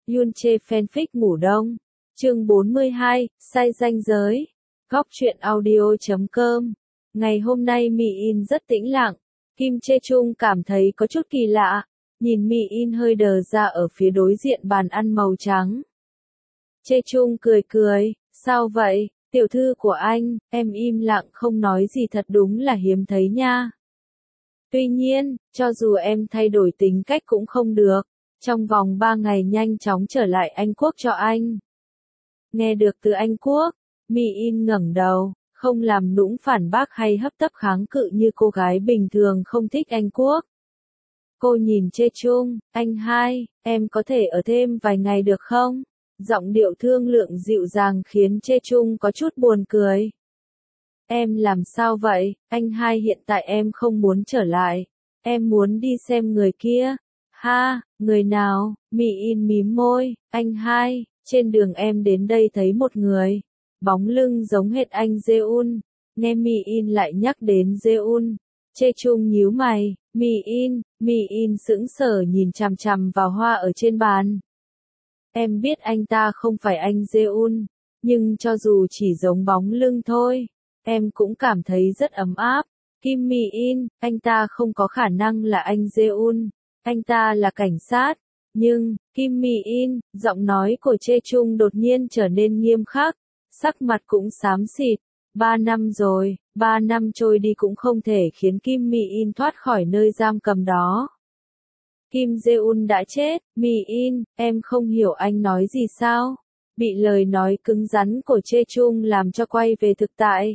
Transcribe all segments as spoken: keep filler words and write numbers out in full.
Yunche fanfic ngủ đông. Chương bốn mươi hai, sai ranh giới. Góc truyện audio chấm com. Ngày hôm nay Mi In rất tĩnh lặng. Kim Chae Chung cảm thấy có chút kỳ lạ. Nhìn Mi In hơi đờ ra ở phía đối diện bàn ăn màu trắng. Chae Chung cười cười, sao vậy, tiểu thư của anh, em im lặng không nói gì thật đúng là hiếm thấy nha. Tuy nhiên, cho dù em thay đổi tính cách cũng không được. Trong vòng ba ngày nhanh chóng trở lại Anh Quốc cho anh. Nghe được từ Anh Quốc, Mi In ngẩng đầu, không làm nũng phản bác hay hấp tấp kháng cự như cô gái bình thường không thích Anh Quốc. Cô nhìn Chae Chung, anh hai, em có thể ở thêm vài ngày được không? Giọng điệu thương lượng dịu dàng khiến Chae Chung có chút buồn cười. Em làm sao vậy, anh hai hiện tại em không muốn trở lại. Em muốn đi xem người kia. Ha, người nào? Mi In mím môi, anh hai, trên đường em đến đây thấy một người. Bóng lưng giống hệt anh Jeon. Nghe Mi In lại nhắc đến Jeon. Chae Chung nhíu mày, Mi In, Mi In sững sờ nhìn chằm chằm vào hoa ở trên bàn. Em biết anh ta không phải anh Jeon, nhưng cho dù chỉ giống bóng lưng thôi, em cũng cảm thấy rất ấm áp. Kim Mi In, anh ta không có khả năng là anh Jeon. Anh ta là cảnh sát. Nhưng, Kim Mi In, giọng nói của Chae Chung đột nhiên trở nên nghiêm khắc. Sắc mặt cũng xám xịt. Ba năm rồi, ba năm trôi đi cũng không thể khiến Kim Mi In thoát khỏi nơi giam cầm đó. Kim Jeon đã chết, Mi In, em không hiểu anh nói gì sao? Bị lời nói cứng rắn của Chae Chung làm cho quay về thực tại.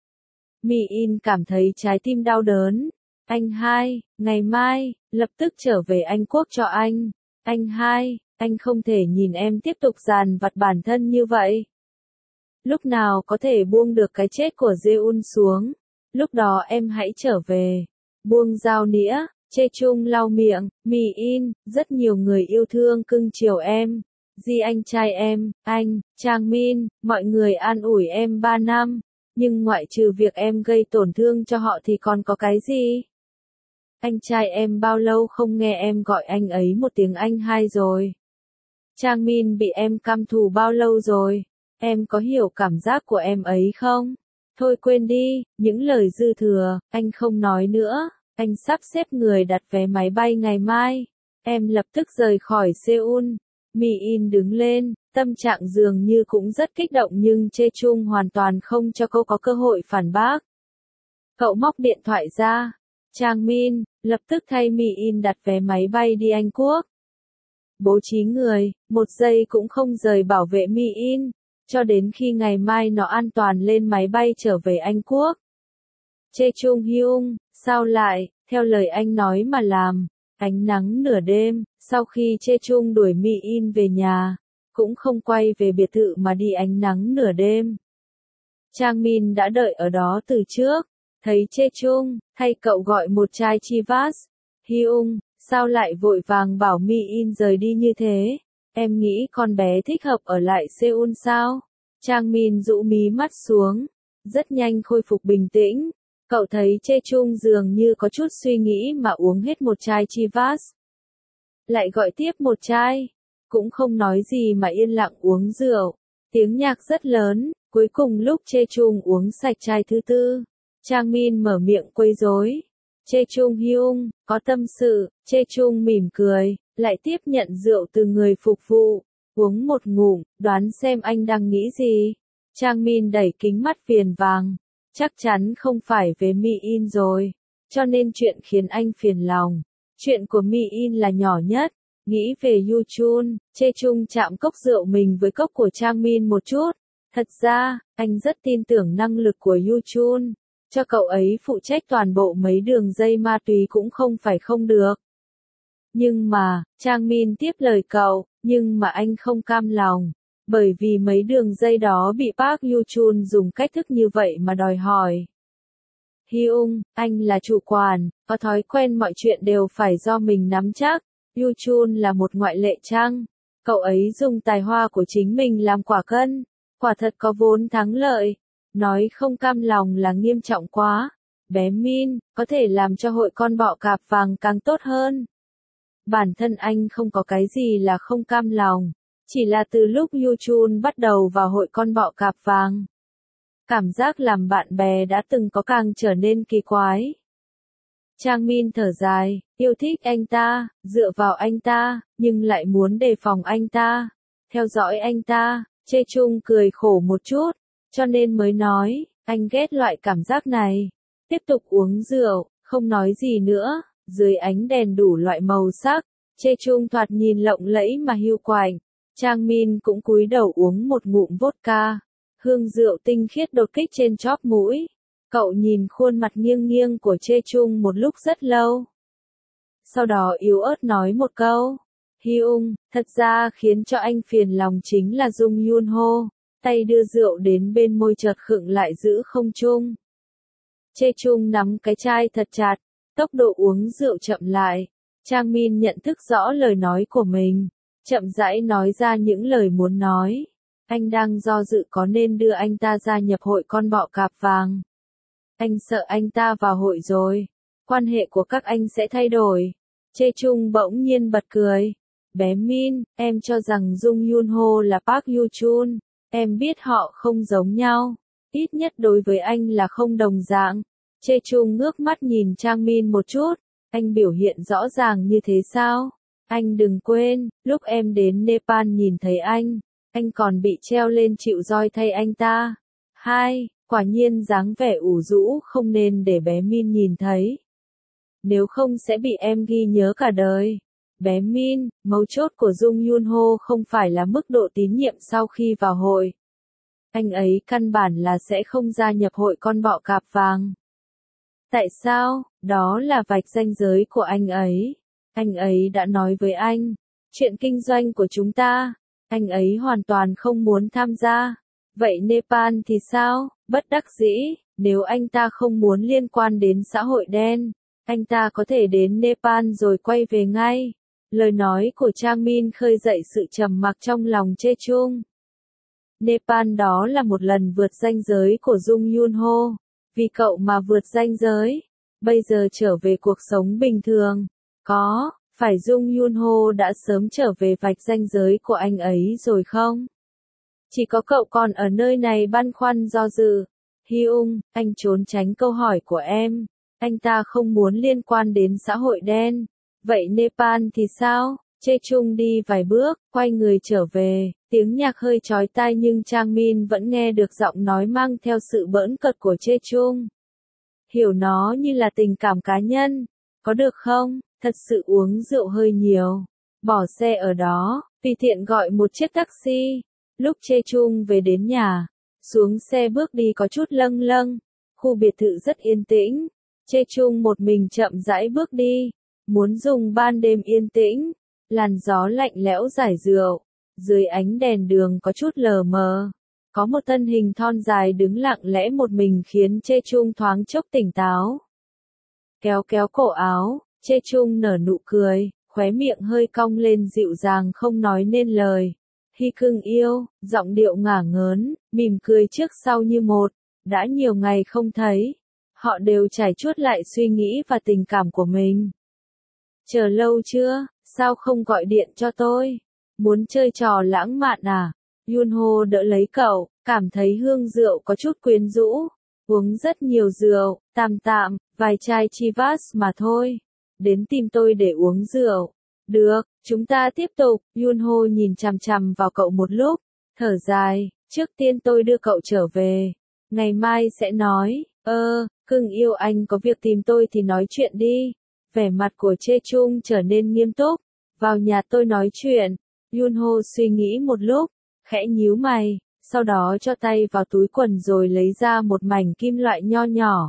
Mi In cảm thấy trái tim đau đớn. Anh hai, ngày mai, lập tức trở về Anh Quốc cho anh. Anh hai, anh không thể nhìn em tiếp tục dằn vặt bản thân như vậy. Lúc nào có thể buông được cái chết của Jeon xuống, lúc đó em hãy trở về. Buông dao nĩa, Chae Chung lau miệng, Mi In, rất nhiều người yêu thương cưng chiều em. Di anh trai em, anh, Chang Min, mọi người an ủi em ba năm. Nhưng ngoại trừ việc em gây tổn thương cho họ thì còn có cái gì? Anh trai em bao lâu không nghe em gọi anh ấy một tiếng anh hai rồi? Chang Min bị em căm thù bao lâu rồi? Em có hiểu cảm giác của em ấy không? Thôi quên đi, những lời dư thừa, anh không nói nữa. Anh sắp xếp người đặt vé máy bay ngày mai. Em lập tức rời khỏi Seoul. Mi In đứng lên, tâm trạng dường như cũng rất kích động nhưng Chae Chung hoàn toàn không cho cô có cơ hội phản bác. Cậu móc điện thoại ra. Chang Min, lập tức thay Mi In đặt vé máy bay đi Anh Quốc. Bố trí người, một giây cũng không rời bảo vệ Mi In, cho đến khi ngày mai nó an toàn lên máy bay trở về Anh Quốc. Chae Chung Hyung, sao lại, theo lời anh nói mà làm. Ánh nắng nửa đêm, sau khi Chae Chung đuổi Mi In về nhà, cũng không quay về biệt thự mà đi ánh nắng nửa đêm. Chang Min đã đợi ở đó từ trước, thấy Chae Chung, thay cậu gọi một chai Chivas. Hyung, sao lại vội vàng bảo Mi In rời đi như thế? Em nghĩ con bé thích hợp ở lại Seoul sao? Chang Min rũ mí mắt xuống, rất nhanh khôi phục bình tĩnh. Cậu thấy Chae Chung dường như có chút suy nghĩ mà uống hết một chai Chivas. Lại gọi tiếp một chai, cũng không nói gì mà yên lặng uống rượu. Tiếng nhạc rất lớn, cuối cùng lúc Chae Chung uống sạch chai thứ tư, Chang Min mở miệng quấy rối. Chae Chung Hyung, có tâm sự. Chae Chung mỉm cười, lại tiếp nhận rượu từ người phục vụ, uống một ngụm, đoán xem anh đang nghĩ gì. Chang Min đẩy kính mắt viền vàng. Chắc chắn không phải về Mi In rồi, cho nên chuyện khiến anh phiền lòng. Chuyện của Mi In là nhỏ nhất. Nghĩ về Yu Chun, Chae Chung chạm cốc rượu mình với cốc của Chang Min một chút. Thật ra, anh rất tin tưởng năng lực của Yu Chun. Cho cậu ấy phụ trách toàn bộ mấy đường dây ma túy cũng không phải không được. Nhưng mà, Chang Min tiếp lời cậu, nhưng mà anh không cam lòng. Bởi vì mấy đường dây đó bị Park Yu Chun dùng cách thức như vậy mà đòi hỏi. Hyung, anh là chủ quản, có thói quen mọi chuyện đều phải do mình nắm chắc. Yu Chun là một ngoại lệ chăng? Cậu ấy dùng tài hoa của chính mình làm quả cân. Quả thật có vốn thắng lợi. Nói không cam lòng là nghiêm trọng quá. Bé Min, có thể làm cho hội con bọ cạp vàng càng tốt hơn. Bản thân anh không có cái gì là không cam lòng. Chỉ là từ lúc Yu Chun bắt đầu vào hội con bọ cạp vàng, cảm giác làm bạn bè đã từng có càng trở nên kỳ quái. Trang Min thở dài, yêu thích anh ta, dựa vào anh ta, nhưng lại muốn đề phòng anh ta, theo dõi anh ta. Chê Chung cười khổ một chút, cho nên mới nói, anh ghét loại cảm giác này. Tiếp tục uống rượu, không nói gì nữa, dưới ánh đèn đủ loại màu sắc, Chê Chung thoạt nhìn lộng lẫy mà hiu quạnh. Trang Min cũng cúi đầu uống một ngụm vodka, hương rượu tinh khiết đột kích trên chóp mũi. Cậu nhìn khuôn mặt nghiêng nghiêng của Chê Chung một lúc rất lâu. Sau đó yếu ớt nói một câu, Hyung, thật ra khiến cho anh phiền lòng chính là Dung Yun Ho, tay đưa rượu đến bên môi chợt khựng lại giữ không trung. Chê Chung nắm cái chai thật chặt, tốc độ uống rượu chậm lại. Trang Min nhận thức rõ lời nói của mình, chậm rãi nói ra những lời muốn nói. Anh đang do dự có nên đưa anh ta gia nhập hội con bọ cạp vàng. Anh sợ anh ta vào hội rồi, quan hệ của các anh sẽ thay đổi. Chê Chung bỗng nhiên bật cười. Bé Min, em cho rằng Dung Yun Ho là Park Yu Chun, em biết họ không giống nhau, ít nhất đối với anh là không đồng dạng. Chê Chung ngước mắt nhìn Trang Min một chút, anh biểu hiện rõ ràng như thế sao? Anh đừng quên, lúc em đến Nepal nhìn thấy anh, anh còn bị treo lên chịu roi thay anh ta. Hai, quả nhiên dáng vẻ ủ rũ không nên để bé Min nhìn thấy. Nếu không sẽ bị em ghi nhớ cả đời. Bé Min, mấu chốt của Dung Yun Ho không phải là mức độ tín nhiệm sau khi vào hội. Anh ấy căn bản là sẽ không gia nhập hội con bọ cạp vàng. Tại sao? Đó là vạch ranh giới của anh ấy. Anh ấy đã nói với anh, chuyện kinh doanh của chúng ta, anh ấy hoàn toàn không muốn tham gia. Vậy Nepal thì sao? Bất đắc dĩ, nếu anh ta không muốn liên quan đến xã hội đen, anh ta có thể đến Nepal rồi quay về ngay. Lời nói của Trang Min khơi dậy sự trầm mặc trong lòng Chê Chung. Nepal đó là một lần vượt ranh giới của Dung Yun Ho. Vì cậu mà vượt ranh giới, bây giờ trở về cuộc sống bình thường. Có, phải Dung Yun Ho đã sớm trở về vạch ranh giới của anh ấy rồi không? Chỉ có cậu còn ở nơi này băn khoăn do dự. Hyung, anh trốn tránh câu hỏi của em. Anh ta không muốn liên quan đến xã hội đen. Vậy Nepal thì sao? Chê Chung đi vài bước, quay người trở về, tiếng nhạc hơi chói tai nhưng Trang Min vẫn nghe được giọng nói mang theo sự bỡn cợt của Chê Chung. Hiểu nó như là tình cảm cá nhân, có được không? Thật sự uống rượu hơi nhiều. Bỏ xe ở đó, tùy tiện gọi một chiếc taxi. Lúc Chê Chung về đến nhà, xuống xe bước đi có chút lâng lâng. Khu biệt thự rất yên tĩnh. Chê Chung một mình chậm rãi bước đi, muốn dùng ban đêm yên tĩnh. Làn gió lạnh lẽo rải rượu, dưới ánh đèn đường có chút lờ mờ. Có một thân hình thon dài đứng lặng lẽ một mình khiến Chê Chung thoáng chốc tỉnh táo. Kéo kéo cổ áo, Chê Chung nở nụ cười, khóe miệng hơi cong lên dịu dàng không nói nên lời. Hy cưng yêu, giọng điệu ngả ngớn, mỉm cười trước sau như một. Đã nhiều ngày không thấy, họ đều trải chuốt lại suy nghĩ và tình cảm của mình. Chờ lâu chưa? Sao không gọi điện cho tôi? Muốn chơi trò lãng mạn à? Yun Ho đỡ lấy cậu, cảm thấy hương rượu có chút quyến rũ. Uống rất nhiều rượu, tạm tạm, vài chai Chivas mà thôi. Đến tìm tôi để uống rượu. Được, chúng ta tiếp tục. Yun Ho nhìn chằm chằm vào cậu một lúc, thở dài, trước tiên tôi đưa cậu trở về. Ngày mai sẽ nói, ơ, cưng yêu anh có việc tìm tôi thì nói chuyện đi. Vẻ mặt của Chê Chung trở nên nghiêm túc. Vào nhà tôi nói chuyện. Yun Ho suy nghĩ một lúc, khẽ nhíu mày, sau đó cho tay vào túi quần rồi lấy ra một mảnh kim loại nho nhỏ.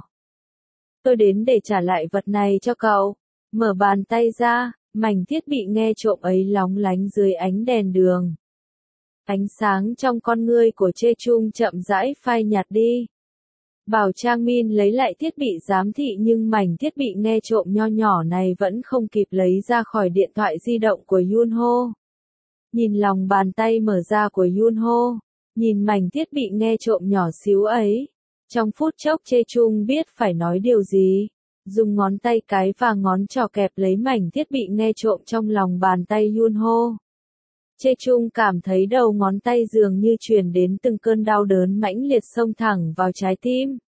Tôi đến để trả lại vật này cho cậu. Mở bàn tay ra, mảnh thiết bị nghe trộm ấy lóng lánh dưới ánh đèn đường. Ánh sáng trong con ngươi của Chê Chung chậm rãi phai nhạt đi. Bảo Trang Min lấy lại thiết bị giám thị nhưng mảnh thiết bị nghe trộm nho nhỏ này vẫn không kịp lấy ra khỏi điện thoại di động của Yun Ho. Nhìn lòng bàn tay mở ra của Yun Ho, nhìn mảnh thiết bị nghe trộm nhỏ xíu ấy. Trong phút chốc Chê Chung biết phải nói điều gì. Dùng ngón tay cái và ngón trỏ kẹp lấy mảnh thiết bị nghe trộm trong lòng bàn tay Yun Ho. Chê Chung cảm thấy đầu ngón tay dường như truyền đến từng cơn đau đớn mãnh liệt xông thẳng vào trái tim.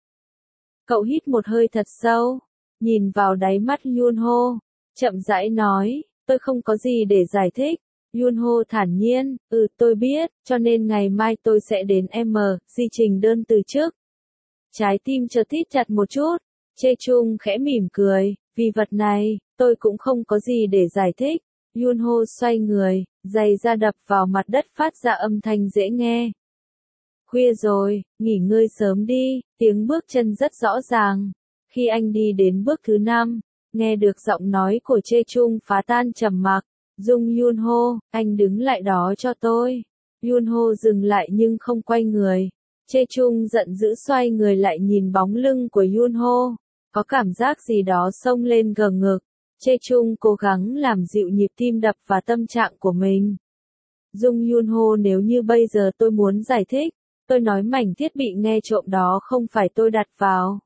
Cậu hít một hơi thật sâu, nhìn vào đáy mắt Yunho, chậm rãi nói, tôi không có gì để giải thích. Yunho thản nhiên, ừ tôi biết, cho nên ngày mai tôi sẽ đến M, di trình đơn từ chức. Trái tim chợt thít chặt một chút, Chê Chung khẽ mỉm cười, vì vật này, tôi cũng không có gì để giải thích. Yunho xoay người, giày da đập vào mặt đất phát ra âm thanh dễ nghe. Khuya rồi, nghỉ ngơi sớm đi, tiếng bước chân rất rõ ràng. Khi anh đi đến bước thứ năm, nghe được giọng nói của Chê Chung phá tan trầm mặc. Dung Yunho, anh đứng lại đó cho tôi. Yunho dừng lại nhưng không quay người. Chê Chung giận dữ xoay người lại nhìn bóng lưng của Yunho. Có cảm giác gì đó xông lên gờ ngực. Chê Chung cố gắng làm dịu nhịp tim đập và tâm trạng của mình. Dung Yunho, nếu như bây giờ tôi muốn giải thích, tôi nói mảnh thiết bị nghe trộm đó không phải tôi đặt vào.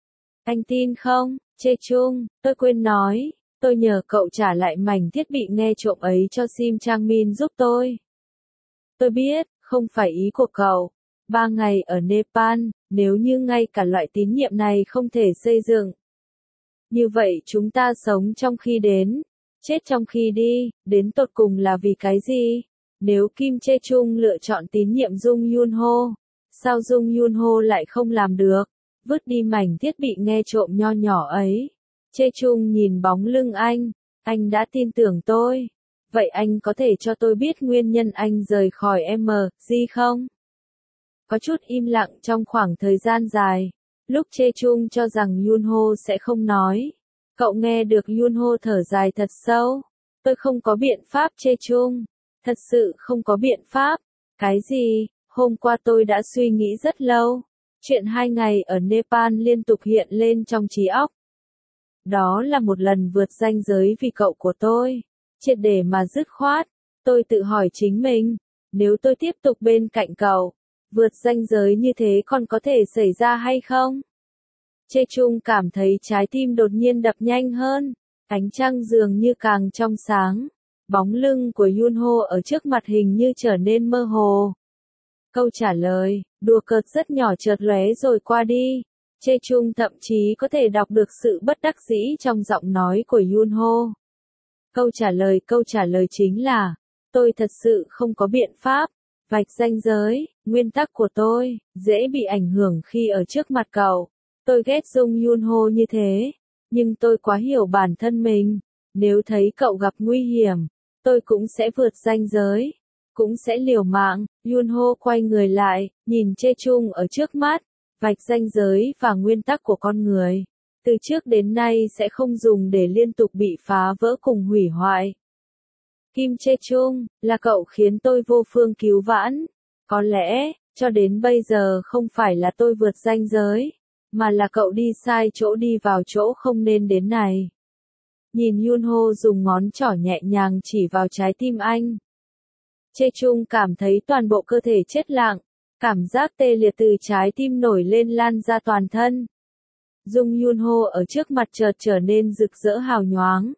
Anh tin không, Chê Chung, tôi quên nói, tôi nhờ cậu trả lại mảnh thiết bị nghe trộm ấy cho Sim Chang Min giúp tôi. Tôi biết, không phải ý của cậu. Ba ngày ở Nepal, nếu như ngay cả loại tín nhiệm này không thể xây dựng. Như vậy chúng ta sống trong khi đến, chết trong khi đi, đến tột cùng là vì cái gì? Nếu Kim Chê Chung lựa chọn tín nhiệm Dung Yunho, sao Dung Yunho lại không làm được? Vứt đi mảnh thiết bị nghe trộm nho nhỏ ấy. Chê Chung nhìn bóng lưng anh, anh đã tin tưởng tôi. Vậy anh có thể cho tôi biết nguyên nhân anh rời khỏi M, gì không? Có chút im lặng trong khoảng thời gian dài. Lúc Chê Chung cho rằng Yunho sẽ không nói. Cậu nghe được Yunho thở dài thật sâu. Tôi không có biện pháp Chê Chung. Thật sự không có biện pháp. Cái gì? Hôm qua tôi đã suy nghĩ rất lâu. Chuyện hai ngày ở Nepal liên tục hiện lên trong trí óc. Đó là một lần vượt ranh giới vì cậu của tôi. Triệt để mà dứt khoát. Tôi tự hỏi chính mình. Nếu tôi tiếp tục bên cạnh cậu, vượt ranh giới như thế còn có thể xảy ra hay không? Chê Chung cảm thấy trái tim đột nhiên đập nhanh hơn. Ánh trăng dường như càng trong sáng. Bóng lưng của Yunho ở trước mặt hình như trở nên mơ hồ. Câu trả lời, đùa cợt rất nhỏ chợt lóe rồi qua đi. Chê Chung thậm chí có thể đọc được sự bất đắc dĩ trong giọng nói của Yunho. Câu trả lời, câu trả lời chính là, tôi thật sự không có biện pháp. Vạch ranh giới, nguyên tắc của tôi, dễ bị ảnh hưởng khi ở trước mặt cậu. Tôi ghét Dung Yunho như thế, nhưng tôi quá hiểu bản thân mình. Nếu thấy cậu gặp nguy hiểm, tôi cũng sẽ vượt ranh giới, cũng sẽ liều mạng. Yunho quay người lại, nhìn Chê Chung ở trước mắt, vạch ranh giới và nguyên tắc của con người. Từ trước đến nay sẽ không dùng để liên tục bị phá vỡ cùng hủy hoại. Kim Chê Chung, là cậu khiến tôi vô phương cứu vãn. Có lẽ, cho đến bây giờ không phải là tôi vượt ranh giới, mà là cậu đi sai chỗ, đi vào chỗ không nên đến này. Nhìn Yunho dùng ngón trỏ nhẹ nhàng chỉ vào trái tim anh. Chê Chung cảm thấy toàn bộ cơ thể chết lặng, cảm giác tê liệt từ trái tim nổi lên lan ra toàn thân. Dung Yunho ở trước mặt chợt trở nên rực rỡ hào nhoáng.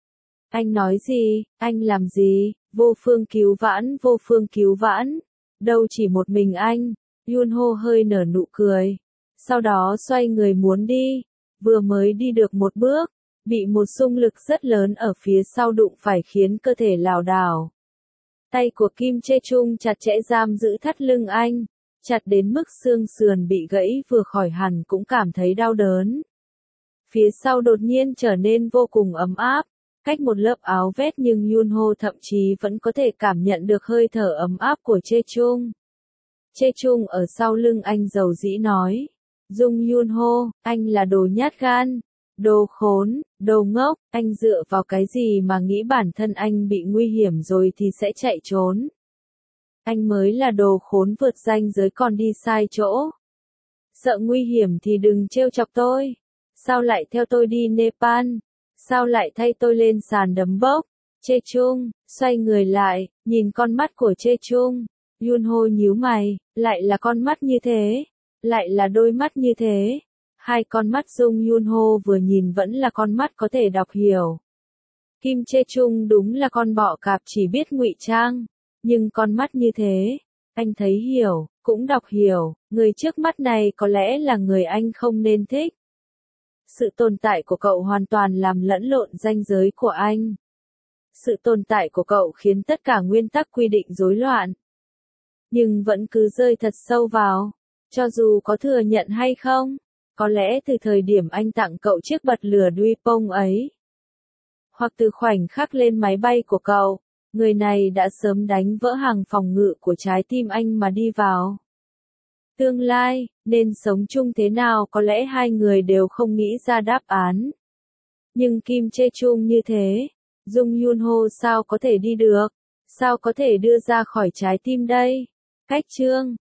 Anh nói gì, anh làm gì, vô phương cứu vãn, vô phương cứu vãn. Đâu chỉ một mình anh. Yunho hơi nở nụ cười. Sau đó xoay người muốn đi. Vừa mới đi được một bước, bị một xung lực rất lớn ở phía sau đụng phải khiến cơ thể lảo đảo. Tay của Kim Chê Chung chặt chẽ giam giữ thắt lưng anh, chặt đến mức xương sườn bị gãy vừa khỏi hẳn cũng cảm thấy đau đớn. Phía sau đột nhiên trở nên vô cùng ấm áp, cách một lớp áo vest nhưng Yunho thậm chí vẫn có thể cảm nhận được hơi thở ấm áp của Chê Chung. Chê Chung ở sau lưng anh dầu dĩ nói, Dung Yunho, anh là đồ nhát gan, đồ khốn, đồ ngốc, anh dựa vào cái gì mà nghĩ bản thân anh bị nguy hiểm rồi thì sẽ chạy trốn. Anh mới là đồ khốn vượt ranh giới còn đi sai chỗ. Sợ nguy hiểm thì đừng trêu chọc tôi. Sao lại theo tôi đi Nepal? Sao lại thay tôi lên sàn đấm bốc? Chê Chung, xoay người lại, nhìn con mắt của Chê Chung. Yunho nhíu mày, lại là con mắt như thế, lại là đôi mắt như thế. Hai con mắt Dung Yunho vừa nhìn vẫn là con mắt có thể đọc hiểu. Kim Chê Chung đúng là con bọ cạp chỉ biết ngụy trang. Nhưng con mắt như thế, anh thấy hiểu, cũng đọc hiểu, người trước mắt này có lẽ là người anh không nên thích. Sự tồn tại của cậu hoàn toàn làm lẫn lộn ranh giới của anh. Sự tồn tại của cậu khiến tất cả nguyên tắc quy định rối loạn. Nhưng vẫn cứ rơi thật sâu vào. Cho dù có thừa nhận hay không, có lẽ từ thời điểm anh tặng cậu chiếc bật lửa Dupont ấy, hoặc từ khoảnh khắc lên máy bay của cậu, người này đã sớm đánh vỡ hàng phòng ngự của trái tim anh mà đi vào. Tương lai, nên sống chung thế nào có lẽ hai người đều không nghĩ ra đáp án. Nhưng Kim Chae Chung như thế, Jung Yoon Ho sao có thể đi được? Sao có thể đưa ra khỏi trái tim đây? Cách chương